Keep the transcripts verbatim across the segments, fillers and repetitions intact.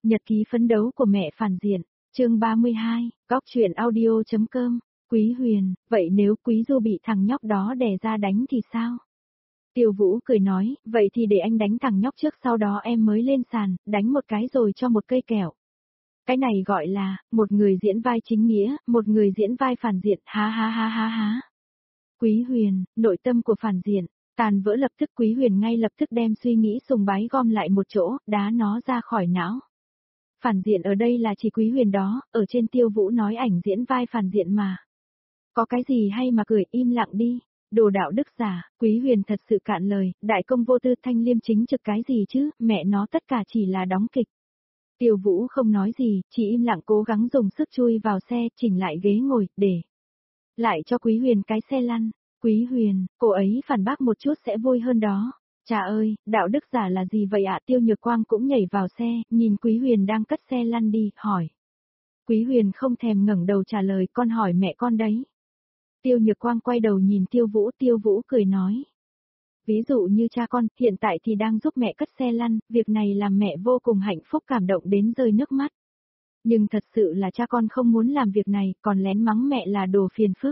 Nhật ký phấn đấu của mẹ phản diện, chương ba mươi hai, góc truyện audio.com, Quý Huyền, vậy nếu Quý Du bị thằng nhóc đó đè ra đánh thì sao? Tiêu Vũ cười nói, vậy thì để anh đánh thằng nhóc trước sau đó em mới lên sàn, đánh một cái rồi cho một cây kẹo. Cái này gọi là, một người diễn vai chính nghĩa, một người diễn vai phản diện, ha ha ha ha ha. Quý Huyền, nội tâm của phản diện, tàn vỡ lập tức. Quý Huyền ngay lập tức đem suy nghĩ sùng bái gom lại một chỗ, đá nó ra khỏi não. Phản diện ở đây là chỉ Quý Huyền đó, ở trên Tiêu Vũ nói ảnh diễn vai phản diện mà. Có cái gì hay mà cười, im lặng đi. Đồ đạo đức giả, Quý Huyền thật sự cạn lời, đại công vô tư thanh liêm chính trực cái gì chứ, mẹ nó tất cả chỉ là đóng kịch. Tiêu Vũ không nói gì, chỉ im lặng cố gắng dùng sức chui vào xe, chỉnh lại ghế ngồi, để lại cho Quý Huyền cái xe lăn. Quý Huyền, cô ấy phản bác một chút sẽ vui hơn đó. Chà ơi, đạo đức giả là gì vậy ạ? Tiêu Nhược Quang cũng nhảy vào xe, nhìn Quý Huyền đang cất xe lăn đi, hỏi. Quý Huyền không thèm ngẩng đầu trả lời, con hỏi mẹ con đấy. Tiêu Nhược Quang quay đầu nhìn Tiêu Vũ, Tiêu Vũ cười nói. Ví dụ như cha con, hiện tại thì đang giúp mẹ cất xe lăn, việc này làm mẹ vô cùng hạnh phúc cảm động đến rơi nước mắt. Nhưng thật sự là cha con không muốn làm việc này, còn lén mắng mẹ là đồ phiền phức.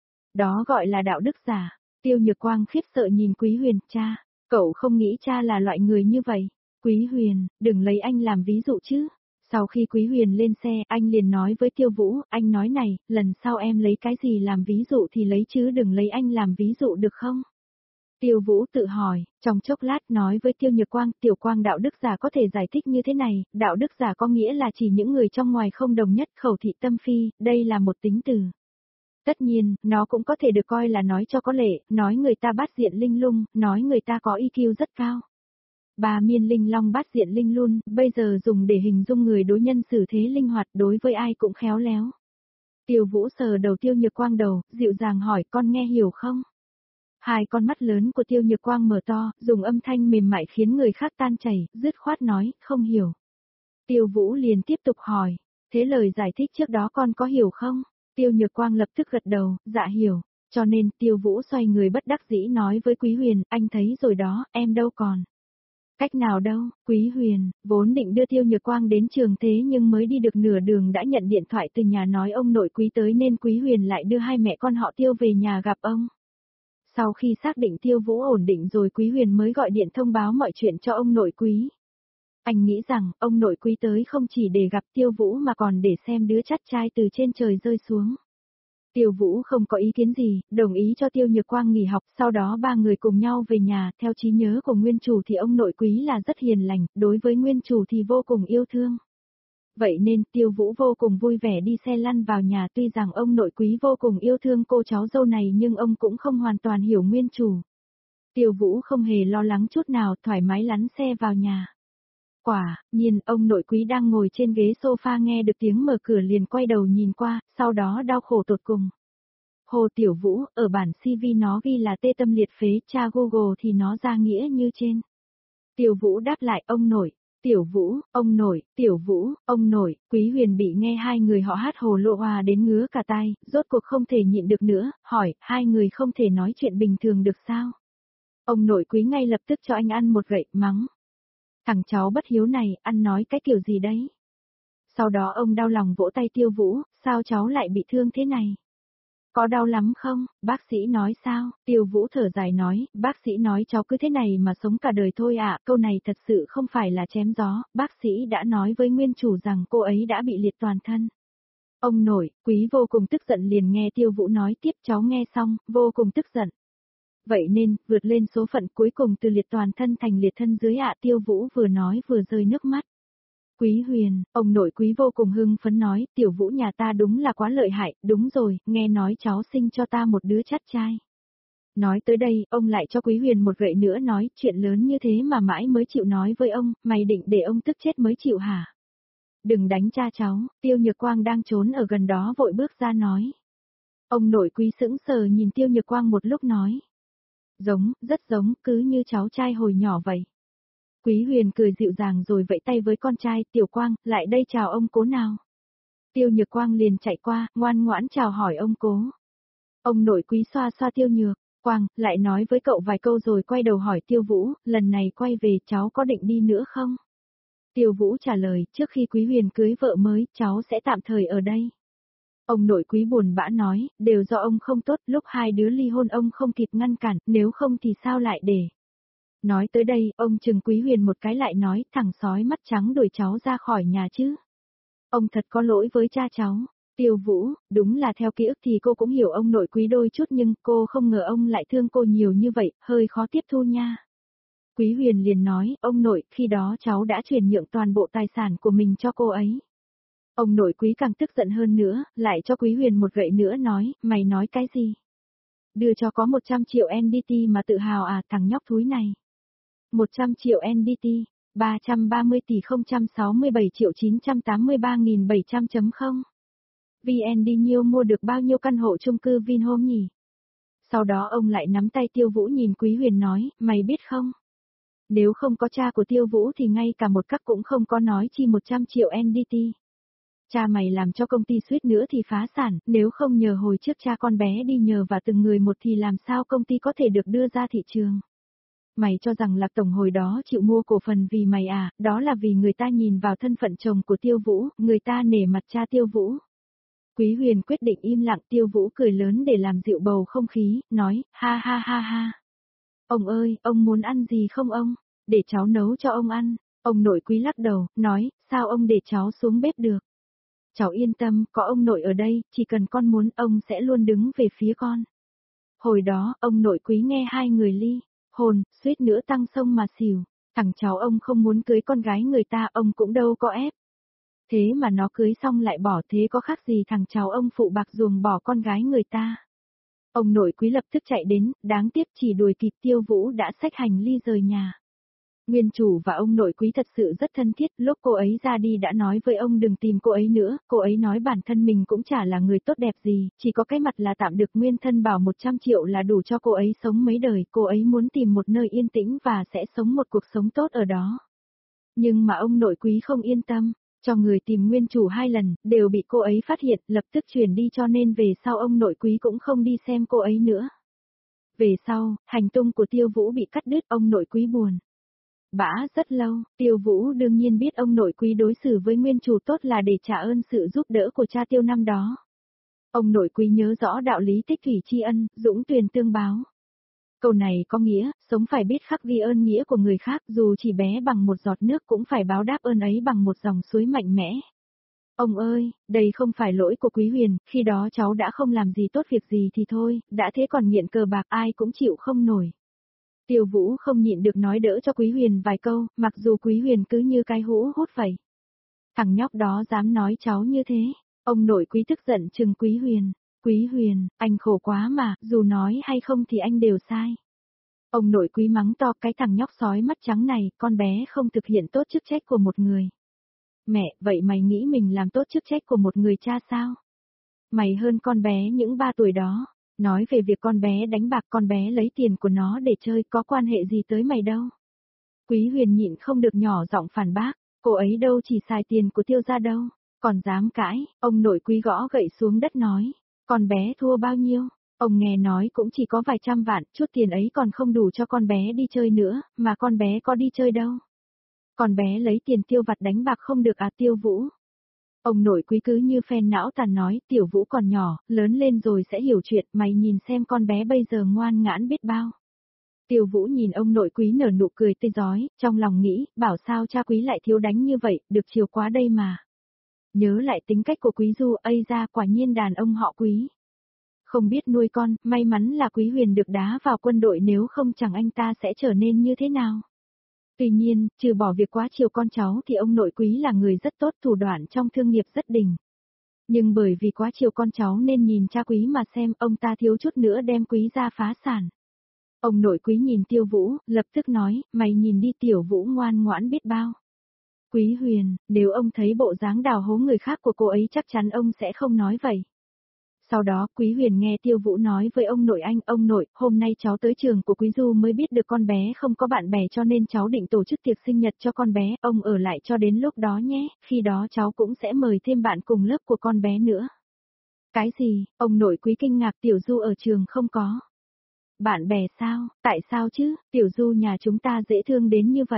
Đó gọi là đạo đức giả. Tiêu Nhược Quang khiếp sợ nhìn Quý Huyền, cha, cậu không nghĩ cha là loại người như vậy. Quý Huyền, đừng lấy anh làm ví dụ chứ. Sau khi Quý Huyền lên xe, anh liền nói với Tiêu Vũ, anh nói này, lần sau em lấy cái gì làm ví dụ thì lấy chứ đừng lấy anh làm ví dụ được không? Tiêu Vũ tự hỏi, trong chốc lát nói với Tiêu Nhược Quang, Tiểu Quang đạo đức giả có thể giải thích như thế này, đạo đức giả có nghĩa là chỉ những người trong ngoài không đồng nhất, khẩu thị tâm phi, đây là một tính từ. Tất nhiên, nó cũng có thể được coi là nói cho có lệ, nói người ta bát diện linh lung, nói người ta có i kiu rất cao. Ba miên linh long bát diện linh lung, bây giờ dùng để hình dung người đối nhân xử thế linh hoạt, đối với ai cũng khéo léo. Tiêu Vũ sờ đầu Tiêu Nhược Quang đầu, dịu dàng hỏi, con nghe hiểu không? Hai con mắt lớn của Tiêu Nhược Quang mở to, dùng âm thanh mềm mại khiến người khác tan chảy, dứt khoát nói, không hiểu. Tiêu Vũ liền tiếp tục hỏi, thế lời giải thích trước đó con có hiểu không? Tiêu Nhược Quang lập tức gật đầu, dạ hiểu, cho nên Tiêu Vũ xoay người bất đắc dĩ nói với Quý Huyền, anh thấy rồi đó, em đâu còn. Cách nào đâu, Quý Huyền, vốn định đưa Tiêu Nhược Quang đến trường thế nhưng mới đi được nửa đường đã nhận điện thoại từ nhà nói ông nội Quý tới nên Quý Huyền lại đưa hai mẹ con họ Tiêu về nhà gặp ông. Sau khi xác định Tiêu Vũ ổn định rồi Quý Huyền mới gọi điện thông báo mọi chuyện cho ông nội Quý. Anh nghĩ rằng, ông nội Quý tới không chỉ để gặp Tiêu Vũ mà còn để xem đứa chắt trai từ trên trời rơi xuống. Tiêu Vũ không có ý kiến gì, đồng ý cho Tiêu Nhược Quang nghỉ học, sau đó ba người cùng nhau về nhà, theo trí nhớ của nguyên chủ thì ông nội Quý là rất hiền lành, đối với nguyên chủ thì vô cùng yêu thương. Vậy nên Tiêu Vũ vô cùng vui vẻ đi xe lăn vào nhà, tuy rằng ông nội Quý vô cùng yêu thương cô cháu dâu này nhưng ông cũng không hoàn toàn hiểu nguyên chủ. Tiêu Vũ không hề lo lắng chút nào, thoải mái lắn xe vào nhà. Quả nhiên, ông nội Quý đang ngồi trên ghế sofa nghe được tiếng mở cửa liền quay đầu nhìn qua, sau đó đau khổ tột cùng. Hồ Tiểu Vũ, ở bản xê vê nó ghi là tê tâm liệt phế, tra Google thì nó ra nghĩa như trên. Tiêu Vũ đáp lại, ông nội. Tiểu Vũ, ông nội, Tiểu Vũ, ông nội. Quý Huyền bị nghe hai người họ hát hồ lô hòa đến ngứa cả tai, rốt cuộc không thể nhịn được nữa, hỏi, hai người không thể nói chuyện bình thường được sao? Ông nội Quý ngay lập tức cho anh ăn một gậy, mắng. Thằng cháu bất hiếu này, ăn nói cái kiểu gì đấy? Sau đó ông đau lòng vỗ tay Tiêu Vũ, sao cháu lại bị thương thế này? Có đau lắm không? Bác sĩ nói sao? Tiêu Vũ thở dài nói, bác sĩ nói cháu cứ thế này mà sống cả đời thôi ạ, câu này thật sự không phải là chém gió, bác sĩ đã nói với nguyên chủ rằng cô ấy đã bị liệt toàn thân. Ông nội, Quý vô cùng tức giận liền nghe Tiêu Vũ nói tiếp, cháu nghe xong, vô cùng tức giận. Vậy nên, vượt lên số phận cuối cùng từ liệt toàn thân thành liệt thân dưới ạ. Tiêu Vũ vừa nói vừa rơi nước mắt. Quý Huyền, ông nội Quý vô cùng hưng phấn nói, Tiểu Vũ nhà ta đúng là quá lợi hại, đúng rồi, nghe nói cháu sinh cho ta một đứa chắt trai. Nói tới đây, ông lại cho Quý Huyền một gậy nữa nói, chuyện lớn như thế mà mãi mới chịu nói với ông, mày định để ông tức chết mới chịu hả? Đừng đánh cha cháu, Tiêu Nhược Quang đang trốn ở gần đó vội bước ra nói. Ông nội Quý sững sờ nhìn Tiêu Nhược Quang một lúc nói. Giống, rất giống, cứ như cháu trai hồi nhỏ vậy. Quý Huyền cười dịu dàng rồi vẫy tay với con trai, Tiểu Quang, lại đây chào ông cố nào. Tiêu Nhược Quang liền chạy qua, ngoan ngoãn chào hỏi ông cố. Ông nội Quý xoa xoa Tiêu Nhược Quang, lại nói với cậu vài câu rồi quay đầu hỏi Tiêu Vũ, lần này quay về cháu có định đi nữa không? Tiêu Vũ trả lời, trước khi Quý Huyền cưới vợ mới, cháu sẽ tạm thời ở đây. Ông nội Quý buồn bã nói, đều do ông không tốt, lúc hai đứa ly hôn ông không kịp ngăn cản, nếu không thì sao lại để. Nói tới đây, ông chừng Quý Huyền một cái lại nói, thằng sói mắt trắng đuổi cháu ra khỏi nhà chứ. Ông thật có lỗi với cha cháu. Tiêu Vũ, đúng là theo ký ức thì cô cũng hiểu ông nội Quý đôi chút nhưng cô không ngờ ông lại thương cô nhiều như vậy, hơi khó tiếp thu nha. Quý Huyền liền nói, ông nội, khi đó cháu đã chuyển nhượng toàn bộ tài sản của mình cho cô ấy. Ông nội Quý càng tức giận hơn nữa, lại cho Quý Huyền một gậy nữa nói, mày nói cái gì? Đưa cho có một trăm triệu en đê tê mà tự hào à, thằng nhóc thúi này. một trăm triệu en đê tê, ba trăm ba mươi tỷ không trăm sáu mươi bảy triệu chín trăm tám mươi ba nghìn bảy trăm chấm không. vê en đê nhiêu mua được bao nhiêu căn hộ chung cư Vinhome nhỉ? Sau đó ông lại nắm tay Tiêu Vũ nhìn Quý Huyền nói, mày biết không? Nếu không có cha của Tiêu Vũ thì ngay cả một các cũng không có nói chi một trăm triệu en đê tê. Cha mày làm cho công ty suýt nữa thì phá sản, nếu không nhờ hồi trước cha con bé đi nhờ và từng người một thì làm sao công ty có thể được đưa ra thị trường. Mày cho rằng Lạc Tổng hồi đó chịu mua cổ phần vì mày à, đó là vì người ta nhìn vào thân phận chồng của Tiêu Vũ, người ta nể mặt cha Tiêu Vũ. Quý Huyền quyết định im lặng, Tiêu Vũ cười lớn để làm dịu bầu không khí, nói, ha ha ha ha. Ông ơi, ông muốn ăn gì không ông? Để cháu nấu cho ông ăn. Ông nội Quý lắc đầu, nói, sao ông để cháu xuống bếp được? Cháu yên tâm, có ông nội ở đây, chỉ cần con muốn ông sẽ luôn đứng về phía con. Hồi đó, ông nội Quý nghe hai người ly hồn, suýt nữa tăng sông mà xỉu. Thằng cháu ông không muốn cưới con gái người ta, ông cũng đâu có ép. Thế mà nó cưới xong lại bỏ, thế có khác gì thằng cháu ông phụ bạc ruồng bỏ con gái người ta. Ông nội Quý lập tức chạy đến, đáng tiếc chỉ đuổi kịp Tiêu Vũ đã xách hành ly rời nhà. Nguyên chủ và ông nội Quý thật sự rất thân thiết, lúc cô ấy ra đi đã nói với ông đừng tìm cô ấy nữa, cô ấy nói bản thân mình cũng chả là người tốt đẹp gì, chỉ có cái mặt là tạm được nguyên thân bảo một trăm triệu là đủ cho cô ấy sống mấy đời, cô ấy muốn tìm một nơi yên tĩnh và sẽ sống một cuộc sống tốt ở đó. Nhưng mà ông nội Quý không yên tâm, cho người tìm nguyên chủ hai lần, đều bị cô ấy phát hiện, lập tức chuyển đi cho nên về sau ông nội Quý cũng không đi xem cô ấy nữa. Về sau, hành tung của Tiêu Vũ bị cắt đứt, ông nội Quý buồn bã rất lâu, Tiêu Vũ đương nhiên biết ông nội Quý đối xử với nguyên chủ tốt là để trả ơn sự giúp đỡ của cha Tiêu năm đó. Ông nội Quý nhớ rõ đạo lý tích thủy tri ân, dũng tuyền tương báo. Câu này có nghĩa, sống phải biết khắc ghi ơn nghĩa của người khác, dù chỉ bé bằng một giọt nước cũng phải báo đáp ơn ấy bằng một dòng suối mạnh mẽ. Ông ơi, đây không phải lỗi của Quý Huyền, khi đó cháu đã không làm gì tốt việc gì thì thôi, đã thế còn nghiện cờ bạc ai cũng chịu không nổi. Tiêu Vũ không nhịn được nói đỡ cho Quý Huyền vài câu, mặc dù Quý Huyền cứ như cái hũ hút vậy. Thằng nhóc đó dám nói cháu như thế, ông nội Quý tức giận chừng Quý Huyền. Quý Huyền, anh khổ quá mà, dù nói hay không thì anh đều sai. Ông nội Quý mắng to cái thằng nhóc sói mắt trắng này, con bé không thực hiện tốt chức trách của một người. Mẹ, vậy mày nghĩ mình làm tốt chức trách của một người cha sao? Mày hơn con bé những ba tuổi đó. Nói về việc con bé đánh bạc, con bé lấy tiền của nó để chơi, có quan hệ gì tới mày đâu. Quý Huyền nhịn không được nhỏ giọng phản bác, cô ấy đâu chỉ xài tiền của Tiêu gia đâu, còn dám cãi, ông nội Quý gõ gậy xuống đất nói, con bé thua bao nhiêu, ông nghe nói cũng chỉ có vài trăm vạn, chút tiền ấy còn không đủ cho con bé đi chơi nữa, mà con bé có đi chơi đâu. Con bé lấy tiền tiêu vặt đánh bạc không được à Tiêu Vũ. Ông nội Quý cứ như phen não tàn nói, Tiểu Vũ còn nhỏ, lớn lên rồi sẽ hiểu chuyện, mày nhìn xem con bé bây giờ ngoan ngãn biết bao. Tiêu Vũ nhìn ông nội Quý nở nụ cười tươi rói, trong lòng nghĩ, bảo sao cha Quý lại thiếu đánh như vậy, được chiều quá đây mà. Nhớ lại tính cách của Quý Du, ây ra quả nhiên đàn ông họ Quý. Không biết nuôi con, may mắn là Quý Huyền được đá vào quân đội nếu không chẳng anh ta sẽ trở nên như thế nào. Tuy nhiên, trừ bỏ việc quá chiều con cháu thì ông nội Quý là người rất tốt, thủ đoạn trong thương nghiệp rất đỉnh. Nhưng bởi vì quá chiều con cháu nên nhìn cha Quý mà xem, ông ta thiếu chút nữa đem Quý ra phá sản. Ông nội Quý nhìn Tiêu Vũ, lập tức nói, mày nhìn đi Tiểu Vũ ngoan ngoãn biết bao. Quý Huyền, nếu ông thấy bộ dáng đào hố người khác của cô ấy chắc chắn ông sẽ không nói vậy. Sau đó, Quý Huyền nghe Tiêu Vũ nói với ông nội anh, ông nội, hôm nay cháu tới trường của Quý Du mới biết được con bé không có bạn bè cho nên cháu định tổ chức tiệc sinh nhật cho con bé, ông ở lại cho đến lúc đó nhé, khi đó cháu cũng sẽ mời thêm bạn cùng lớp của con bé nữa. Cái gì, ông nội Quý kinh ngạc, Tiểu Du ở trường không có. Bạn bè sao, tại sao chứ, Tiểu Du nhà chúng ta dễ thương đến như vậy.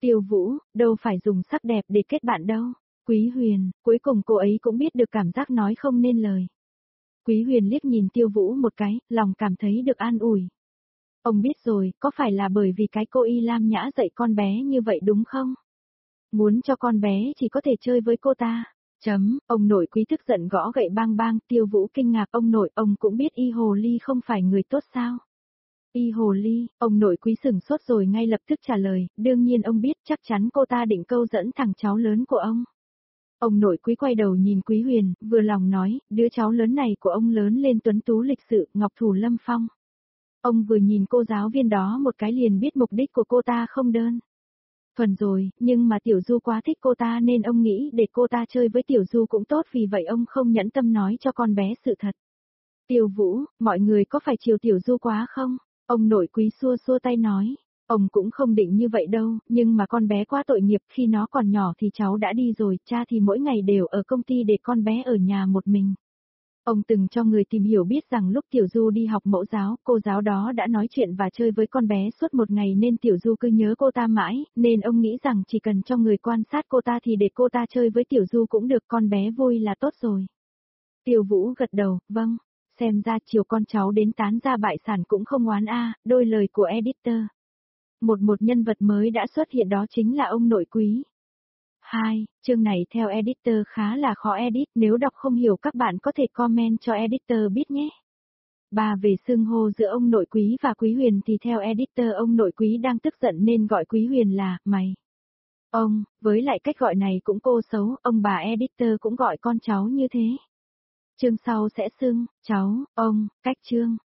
Tiêu Vũ, đâu phải dùng sắc đẹp để kết bạn đâu. Quý Huyền, cuối cùng cô ấy cũng biết được cảm giác nói không nên lời. Quý Huyền liếc nhìn Tiêu Vũ một cái, lòng cảm thấy được an ủi. Ông biết rồi, có phải là bởi vì cái cô Y Lam Nhã dạy con bé như vậy đúng không? Muốn cho con bé chỉ có thể chơi với cô ta. Chấm, ông nội Quý tức giận gõ gậy bang bang, Tiêu Vũ kinh ngạc, ông nội, ông cũng biết Y Hồ Ly không phải người tốt sao? Y Hồ Ly, ông nội Quý sửng sốt rồi ngay lập tức trả lời, đương nhiên ông biết, chắc chắn cô ta định câu dẫn thằng cháu lớn của ông. Ông nội Quý quay đầu nhìn Quý Huyền, vừa lòng nói, đứa cháu lớn này của ông lớn lên tuấn tú lịch sự, ngọc thủ lâm phong. Ông vừa nhìn cô giáo viên đó một cái liền biết mục đích của cô ta không đơn thuần rồi, nhưng mà Tiểu Du quá thích cô ta nên ông nghĩ để cô ta chơi với Tiểu Du cũng tốt, vì vậy ông không nhẫn tâm nói cho con bé sự thật. Tiêu Vũ, mọi người có phải chiều Tiểu Du quá không? Ông nội Quý xua xua tay nói, ông cũng không định như vậy đâu, nhưng mà con bé quá tội nghiệp, khi nó còn nhỏ thì cháu đã đi rồi, cha thì mỗi ngày đều ở công ty để con bé ở nhà một mình. Ông từng cho người tìm hiểu biết rằng lúc Tiểu Du đi học mẫu giáo, cô giáo đó đã nói chuyện và chơi với con bé suốt một ngày nên Tiểu Du cứ nhớ cô ta mãi, nên ông nghĩ rằng chỉ cần cho người quan sát cô ta thì để cô ta chơi với Tiểu Du cũng được, con bé vui là tốt rồi. Tiêu Vũ gật đầu, vâng, xem ra chiều con cháu đến tán ra bại sản cũng không oán a, đôi lời của editor. Một một nhân vật mới đã xuất hiện, đó chính là ông nội Quý. hai. Chương này theo editor khá là khó edit, nếu đọc không hiểu các bạn có thể comment cho editor biết nhé. ba. Về xưng hô giữa ông nội Quý và Quý Huyền thì theo editor ông nội Quý đang tức giận nên gọi Quý Huyền là mày. Ông, với lại cách gọi này cũng cô xấu, ông bà editor cũng gọi con cháu như thế. Chương sau sẽ xưng cháu, ông, cách chương.